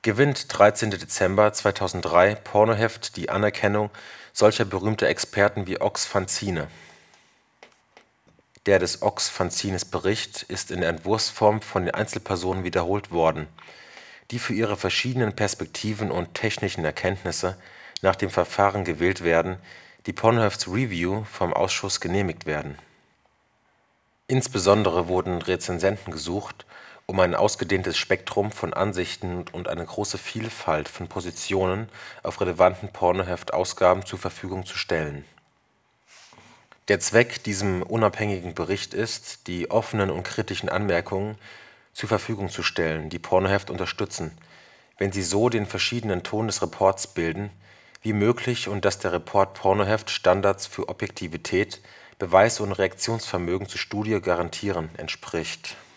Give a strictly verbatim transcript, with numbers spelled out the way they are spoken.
gewinnt dreizehnten Dezember zweitausenddrei Pornoheft die Anerkennung solcher berühmter Experten wie Ox Fanzine. Der des Ox Fanzines Bericht ist in der Entwurfsform von den Einzelpersonen wiederholt worden, die für ihre verschiedenen Perspektiven und technischen Erkenntnisse nach dem Verfahren gewählt werden, die Pornohefts Review vom Ausschuss genehmigt werden. Insbesondere wurden Rezensenten gesucht, um ein ausgedehntes Spektrum von Ansichten und eine große Vielfalt von Positionen auf relevanten Pornoheft-Ausgaben zur Verfügung zu stellen. Der Zweck diesem unabhängigen Bericht ist, die offenen und kritischen Anmerkungen zur Verfügung zu stellen, die Pornoheft unterstützen, wenn sie so den verschiedenen Ton des Reports bilden, wie möglich und dass der Report Pornoheft Standards für Objektivität, Beweis und Reaktionsvermögen zur Studie garantieren entspricht